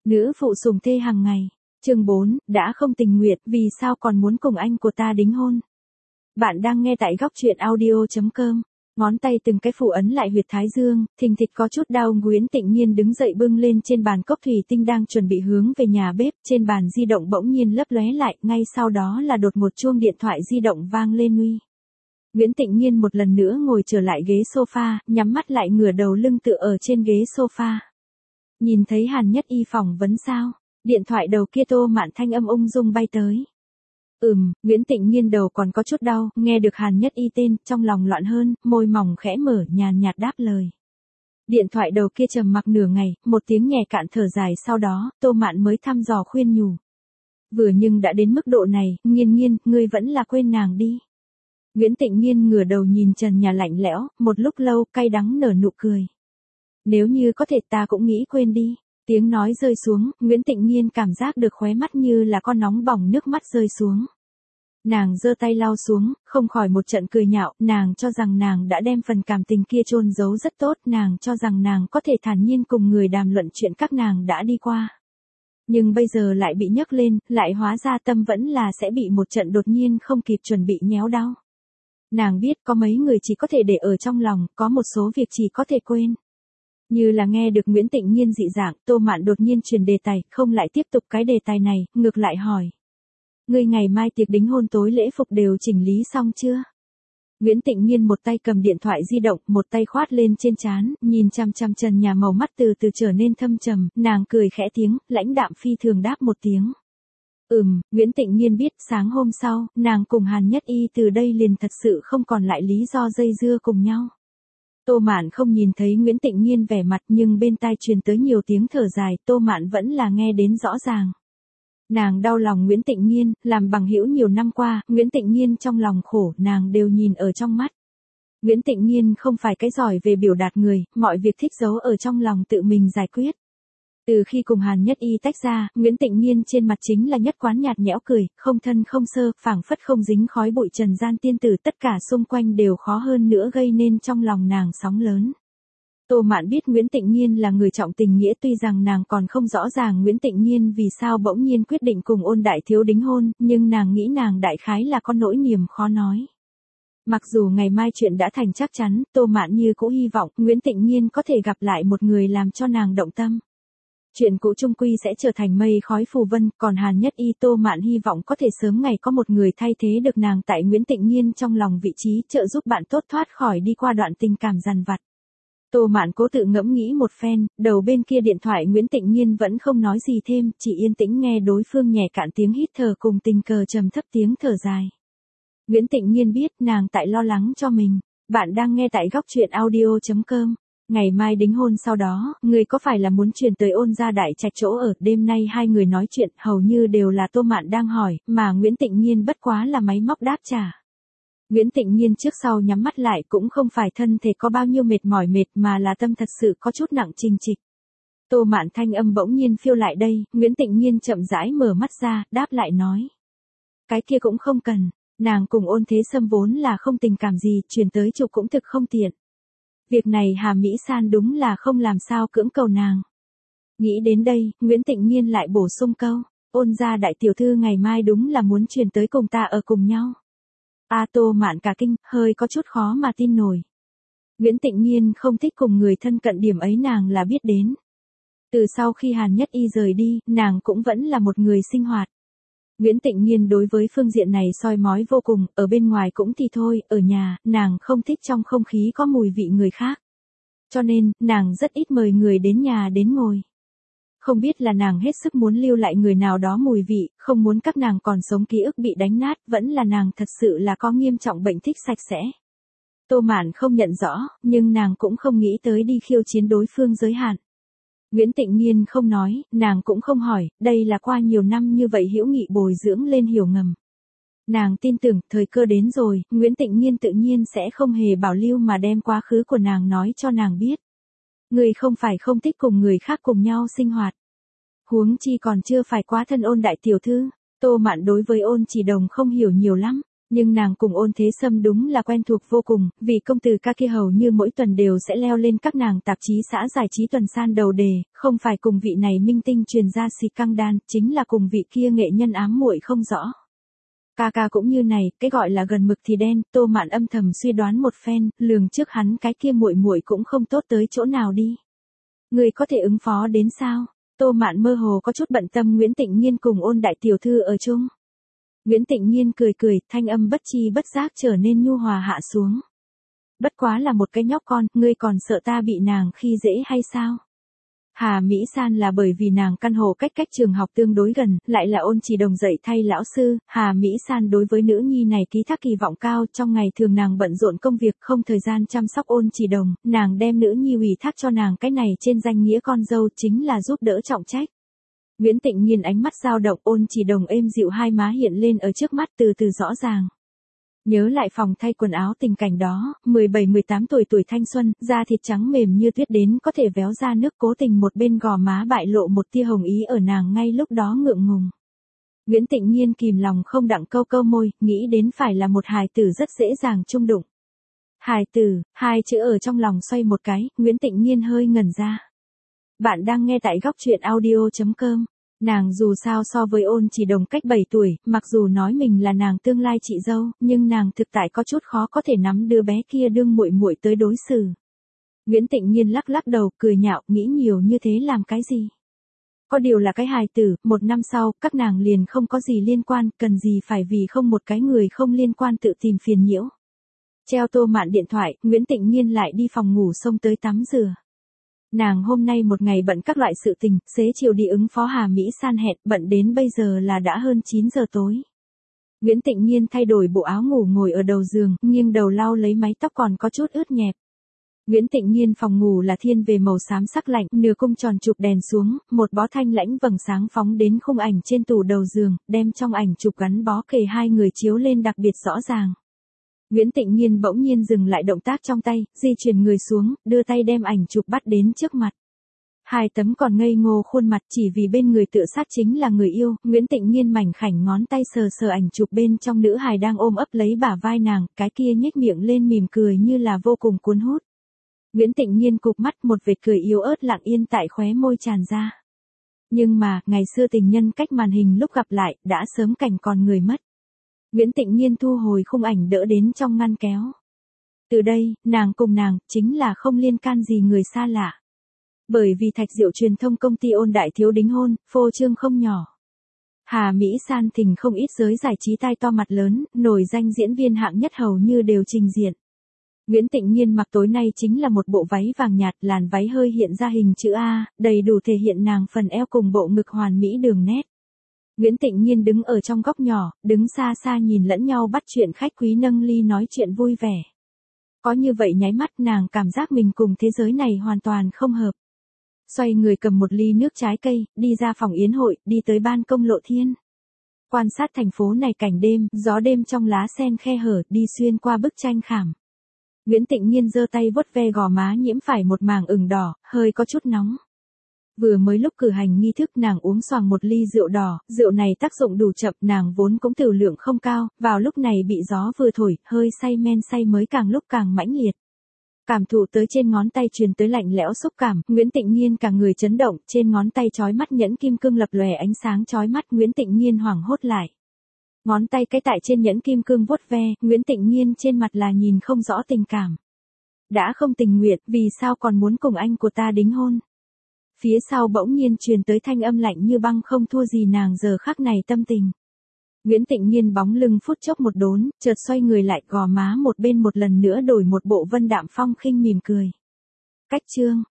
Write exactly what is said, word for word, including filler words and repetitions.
Nữ phụ sủng thê hàng ngày. Chương bốn, đã không tình nguyện, vì sao còn muốn cùng anh của ta đính hôn? Bạn đang nghe tại góc truyện audio chấm com. Ngón tay từng cái phủ ấn lại huyệt thái dương, thình thịch có chút đau. Nguyễn Tịnh Nhiên đứng dậy bưng lên trên bàn cốc thủy tinh đang chuẩn bị hướng về nhà bếp, trên bàn di động bỗng nhiên lấp lóe lại, ngay sau đó là đột một chuông điện thoại di động vang lên nguy. Nguyễn Tịnh Nhiên một lần nữa ngồi trở lại ghế sofa, nhắm mắt lại ngửa đầu lưng tựa ở trên ghế sofa. Nhìn thấy Hàn Nhất Y phỏng vấn sao? Điện thoại đầu kia Tô Mạn thanh âm ung dung bay tới. Ừm, Nguyễn Tịnh Nhiên đầu còn có chút đau, nghe được Hàn Nhất Y tên, trong lòng loạn hơn, môi mỏng khẽ mở, nhàn nhạt đáp lời. Điện thoại đầu kia trầm mặc nửa ngày, một tiếng nhẹ cạn thở dài sau đó, Tô Mạn mới thăm dò khuyên nhủ. Vừa nhưng đã đến mức độ này, Nhiên Nhiên, ngươi vẫn là quên nàng đi. Nguyễn Tịnh Nhiên ngửa đầu nhìn trần nhà lạnh lẽo, một lúc lâu, cay đắng nở nụ cười. Nếu như có thể ta cũng nghĩ quên đi. Tiếng nói rơi xuống, Nguyễn Tịnh Nhiên cảm giác được khóe mắt như là con nóng bỏng nước mắt rơi xuống. Nàng giơ tay lau xuống, không khỏi một trận cười nhạo, nàng cho rằng nàng đã đem phần cảm tình kia chôn giấu rất tốt, nàng cho rằng nàng có thể thản nhiên cùng người đàm luận chuyện các nàng đã đi qua. Nhưng bây giờ lại bị nhấc lên, lại hóa ra tâm vẫn là sẽ bị một trận đột nhiên không kịp chuẩn bị nhéo đau. Nàng biết có mấy người chỉ có thể để ở trong lòng, có một số việc chỉ có thể quên. Như là nghe được Nguyễn Tịnh Nhiên dị dạng, Tô Mạn đột nhiên chuyển đề tài, không lại tiếp tục cái đề tài này, ngược lại hỏi. Ngươi ngày mai tiệc đính hôn tối lễ phục đều chỉnh lý xong chưa? Nguyễn Tịnh Nhiên một tay cầm điện thoại di động, một tay khoát lên trên trán, nhìn chăm chăm trần nhà màu mắt từ từ trở nên thâm trầm, nàng cười khẽ tiếng, lãnh đạm phi thường đáp một tiếng. Ừm, Nguyễn Tịnh Nhiên biết, sáng hôm sau, nàng cùng Hàn Nhất Y từ đây liền thật sự không còn lại lý do dây dưa cùng nhau. Tô Mạn không nhìn thấy Nguyễn Tịnh Nhiên vẻ mặt nhưng bên tai truyền tới nhiều tiếng thở dài, Tô Mạn vẫn là nghe đến rõ ràng. Nàng đau lòng Nguyễn Tịnh Nhiên, làm bằng hữu nhiều năm qua, Nguyễn Tịnh Nhiên trong lòng khổ, nàng đều nhìn ở trong mắt. Nguyễn Tịnh Nhiên không phải cái giỏi về biểu đạt người, mọi việc thích giấu ở trong lòng tự mình giải quyết. Từ khi cùng Hàn Nhất Y tách ra, Nguyễn Tịnh Nhiên trên mặt chính là nhất quán nhạt nhẽo cười, không thân không sơ, phảng phất không dính khói bụi trần gian tiên tử, tất cả xung quanh đều khó hơn nữa gây nên trong lòng nàng sóng lớn. Tô Mạn biết Nguyễn Tịnh Nhiên là người trọng tình nghĩa, tuy rằng nàng còn không rõ ràng Nguyễn Tịnh Nhiên vì sao bỗng nhiên quyết định cùng Ôn đại thiếu đính hôn, nhưng nàng nghĩ nàng đại khái là có nỗi niềm khó nói. Mặc dù ngày mai chuyện đã thành chắc chắn, Tô Mạn như cũng hy vọng Nguyễn Tịnh Nhiên có thể gặp lại một người làm cho nàng động tâm. Chuyện cũ chung quy sẽ trở thành mây khói phù vân, còn Hàn Nhất Y Tô Mạn hy vọng có thể sớm ngày có một người thay thế được nàng tại Nguyễn Tịnh Nhiên trong lòng vị trí, trợ giúp bạn tốt thoát khỏi đi qua đoạn tình cảm dằn vặt. Tô Mạn cố tự ngẫm nghĩ một phen, đầu bên kia điện thoại Nguyễn Tịnh Nhiên vẫn không nói gì thêm, chỉ yên tĩnh nghe đối phương nhẹ cạn tiếng hít thở cùng tình cờ trầm thấp tiếng thở dài. Nguyễn Tịnh Nhiên biết nàng tại lo lắng cho mình. Bạn đang nghe tại góc truyện audio chấm com. Ngày mai đính hôn sau đó, người có phải là muốn chuyển tới Ôn gia đại trạch chỗ ở? Đêm nay hai người nói chuyện hầu như đều là Tô Mạn đang hỏi, mà Nguyễn Tịnh Nhiên bất quá là máy móc đáp trả. Nguyễn Tịnh Nhiên trước sau nhắm mắt lại, cũng không phải thân thể có bao nhiêu mệt mỏi mệt mà là tâm thật sự có chút nặng trình trịch. Tô Mạn thanh âm bỗng nhiên phiêu lại đây, Nguyễn Tịnh Nhiên chậm rãi mở mắt ra, đáp lại nói. Cái kia cũng không cần, nàng cùng Ôn Thế Sâm vốn là không tình cảm gì, chuyển tới chụp cũng thực không tiện. Việc này Hà Mỹ San đúng là không làm sao cưỡng cầu nàng. Nghĩ đến đây, Nguyễn Tịnh Nhiên lại bổ sung câu, Ôn gia đại tiểu thư ngày mai đúng là muốn chuyển tới cùng ta ở cùng nhau. A Tô Mạn cả kinh, hơi có chút khó mà tin nổi. Nguyễn Tịnh Nhiên không thích cùng người thân cận, điểm ấy nàng là biết đến. Từ sau khi Hàn Nhất Y rời đi, nàng cũng vẫn là một người sinh hoạt. Nguyễn Tịnh Nhiên đối với phương diện này soi mói vô cùng, ở bên ngoài cũng thì thôi, ở nhà, nàng không thích trong không khí có mùi vị người khác. Cho nên, nàng rất ít mời người đến nhà đến ngồi. Không biết là nàng hết sức muốn lưu lại người nào đó mùi vị, không muốn các nàng còn sống ký ức bị đánh nát, vẫn là nàng thật sự là có nghiêm trọng bệnh thích sạch sẽ. Tô Mạn không nhận rõ, nhưng nàng cũng không nghĩ tới đi khiêu chiến đối phương giới hạn. Nguyễn Tịnh Nhiên không nói, nàng cũng không hỏi, đây là qua nhiều năm như vậy hữu nghị bồi dưỡng lên hiểu ngầm. Nàng tin tưởng, thời cơ đến rồi, Nguyễn Tịnh Nhiên tự nhiên sẽ không hề bảo lưu mà đem quá khứ của nàng nói cho nàng biết. Người không phải không thích cùng người khác cùng nhau sinh hoạt. Huống chi còn chưa phải quá thân Ôn đại tiểu thư, Tô Mạn đối với Ôn Chỉ Đồng không hiểu nhiều lắm. Nhưng nàng cùng Ôn Thế Sâm đúng là quen thuộc vô cùng, vì công tử ca kia hầu như mỗi tuần đều sẽ leo lên các nàng tạp chí xã giải trí tuần san đầu đề, không phải cùng vị này minh tinh truyền ra xì căng đan, chính là cùng vị kia nghệ nhân ám muội không rõ. Ca ca cũng như này, cái gọi là gần mực thì đen, Tô Mạn âm thầm suy đoán một phen, lường trước hắn cái kia muội muội cũng không tốt tới chỗ nào đi. Người có thể ứng phó đến sao? Tô Mạn mơ hồ có chút bận tâm Nguyễn Tịnh Nhiên cùng Ôn đại tiểu thư ở chung. Nguyễn Tịnh Nhiên cười cười, thanh âm bất chi bất giác trở nên nhu hòa hạ xuống. Bất quá là một cái nhóc con, ngươi còn sợ ta bị nàng khi dễ hay sao? Hà Mỹ San là bởi vì nàng căn hộ cách cách trường học tương đối gần, lại là Ôn Chỉ Đồng dạy thay lão sư, Hà Mỹ San đối với nữ nhi này ký thác kỳ vọng cao, trong ngày thường nàng bận rộn công việc không thời gian chăm sóc Ôn Chỉ Đồng, nàng đem nữ nhi ủy thác cho nàng cái này trên danh nghĩa con dâu chính là giúp đỡ trọng trách. Nguyễn Tịnh Nhiên ánh mắt dao động, Ôn Chỉ Đồng êm dịu hai má hiện lên ở trước mắt từ từ rõ ràng. Nhớ lại phòng thay quần áo tình cảnh đó, mười bảy mười tám tuổi tuổi thanh xuân, da thịt trắng mềm như tuyết đến có thể véo ra nước, cố tình một bên gò má bại lộ một tia hồng ý ở nàng ngay lúc đó ngượng ngùng. Nguyễn Tịnh Nhiên kìm lòng không đặng câu câu môi, nghĩ đến phải là một hài tử rất dễ dàng chung đụng. Hài tử, hai chữ ở trong lòng xoay một cái, Nguyễn Tịnh Nhiên hơi ngẩn ra. Bạn đang nghe tại góc truyện audio chấm com. Nàng dù sao so với Ôn Chỉ Đồng cách bảy tuổi, mặc dù nói mình là nàng tương lai chị dâu, nhưng nàng thực tại có chút khó có thể nắm đứa bé kia đương muội muội tới đối xử. Nguyễn Tịnh Nhiên lắc lắc đầu, cười nhạo, nghĩ nhiều như thế làm cái gì? Có điều là cái hài tử, một năm sau, các nàng liền không có gì liên quan, cần gì phải vì không một cái người không liên quan tự tìm phiền nhiễu. Treo Tô Mạn điện thoại, Nguyễn Tịnh Nhiên lại đi phòng ngủ xông tới tắm rửa. Nàng hôm nay một ngày bận các loại sự tình, xế chiều đi ứng phó Hà Mỹ San hẹn, bận đến bây giờ là đã hơn chín giờ tối. Nguyễn Tịnh Nhiên thay đổi bộ áo ngủ ngồi ở đầu giường, nghiêng đầu lau lấy mái tóc còn có chút ướt nhẹp. Nguyễn Tịnh Nhiên phòng ngủ là thiên về màu xám sắc lạnh, nửa cung tròn chụp đèn xuống, một bó thanh lãnh vầng sáng phóng đến khung ảnh trên tủ đầu giường, đem trong ảnh chụp gắn bó kề hai người chiếu lên đặc biệt rõ ràng. Nguyễn Tịnh Nhiên bỗng nhiên dừng lại động tác trong tay, di chuyển người xuống, đưa tay đem ảnh chụp bắt đến trước mặt. Hai tấm còn ngây ngô khuôn mặt chỉ vì bên người tựa sát chính là người yêu, Nguyễn Tịnh Nhiên mảnh khảnh ngón tay sờ sờ ảnh chụp bên trong nữ hài đang ôm ấp lấy bả vai nàng, cái kia nhếch miệng lên mỉm cười như là vô cùng cuốn hút. Nguyễn Tịnh Nhiên cụp mắt, một vệt cười yếu ớt lặng yên tại khóe môi tràn ra. Nhưng mà, ngày xưa tình nhân cách màn hình lúc gặp lại, đã sớm cảnh còn người mất. Nguyễn Tịnh Nhiên thu hồi khung ảnh đỡ đến trong ngăn kéo. Từ đây, nàng cùng nàng, chính là không liên can gì người xa lạ. Bởi vì Thạch Diệu truyền thông công ty Ôn đại thiếu đính hôn, phô trương không nhỏ. Hà Mỹ San thỉnh không ít giới giải trí tai to mặt lớn, nổi danh diễn viên hạng nhất hầu như đều trình diện. Nguyễn Tịnh Nhiên mặc tối nay chính là một bộ váy vàng nhạt, làn váy hơi hiện ra hình chữ A, đầy đủ thể hiện nàng phần eo cùng bộ ngực hoàn mỹ đường nét. Nguyễn Tịnh Nhiên đứng ở trong góc nhỏ, đứng xa xa nhìn lẫn nhau bắt chuyện khách quý nâng ly nói chuyện vui vẻ. Có như vậy nháy mắt nàng cảm giác mình cùng thế giới này hoàn toàn không hợp. Xoay người cầm một ly nước trái cây, đi ra phòng yến hội, đi tới ban công Lộ Thiên. Quan sát thành phố này cảnh đêm, gió đêm trong lá sen khe hở, đi xuyên qua bức tranh khảm. Nguyễn Tịnh Nhiên giơ tay vuốt ve gò má nhiễm phải một mảng ửng đỏ, hơi có chút nóng. Vừa mới lúc cử hành nghi thức nàng uống xoàng một ly rượu đỏ, rượu này tác dụng đủ chậm, nàng vốn cũng tiểu lượng không cao, vào lúc này bị gió vừa thổi, hơi say men say mới càng lúc càng mãnh liệt. Cảm thụ tới trên ngón tay truyền tới lạnh lẽo xúc cảm, Nguyễn Tịnh Nhiên cả người chấn động, trên ngón tay chói mắt nhẫn kim cương lập lòe ánh sáng chói mắt, Nguyễn Tịnh Nhiên hoảng hốt lại. Ngón tay cái tại trên nhẫn kim cương vuốt ve, Nguyễn Tịnh Nhiên trên mặt là nhìn không rõ tình cảm. Đã không tình nguyện, vì sao còn muốn cùng anh của ta đính hôn? Phía sau bỗng nhiên truyền tới thanh âm lạnh như băng không thua gì nàng giờ khắc này tâm tình. Nguyễn Tịnh Nhiên bóng lưng phút chốc một đốn, chợt xoay người lại, gò má một bên một lần nữa đổi một bộ vân đạm phong khinh mỉm cười. Cách chương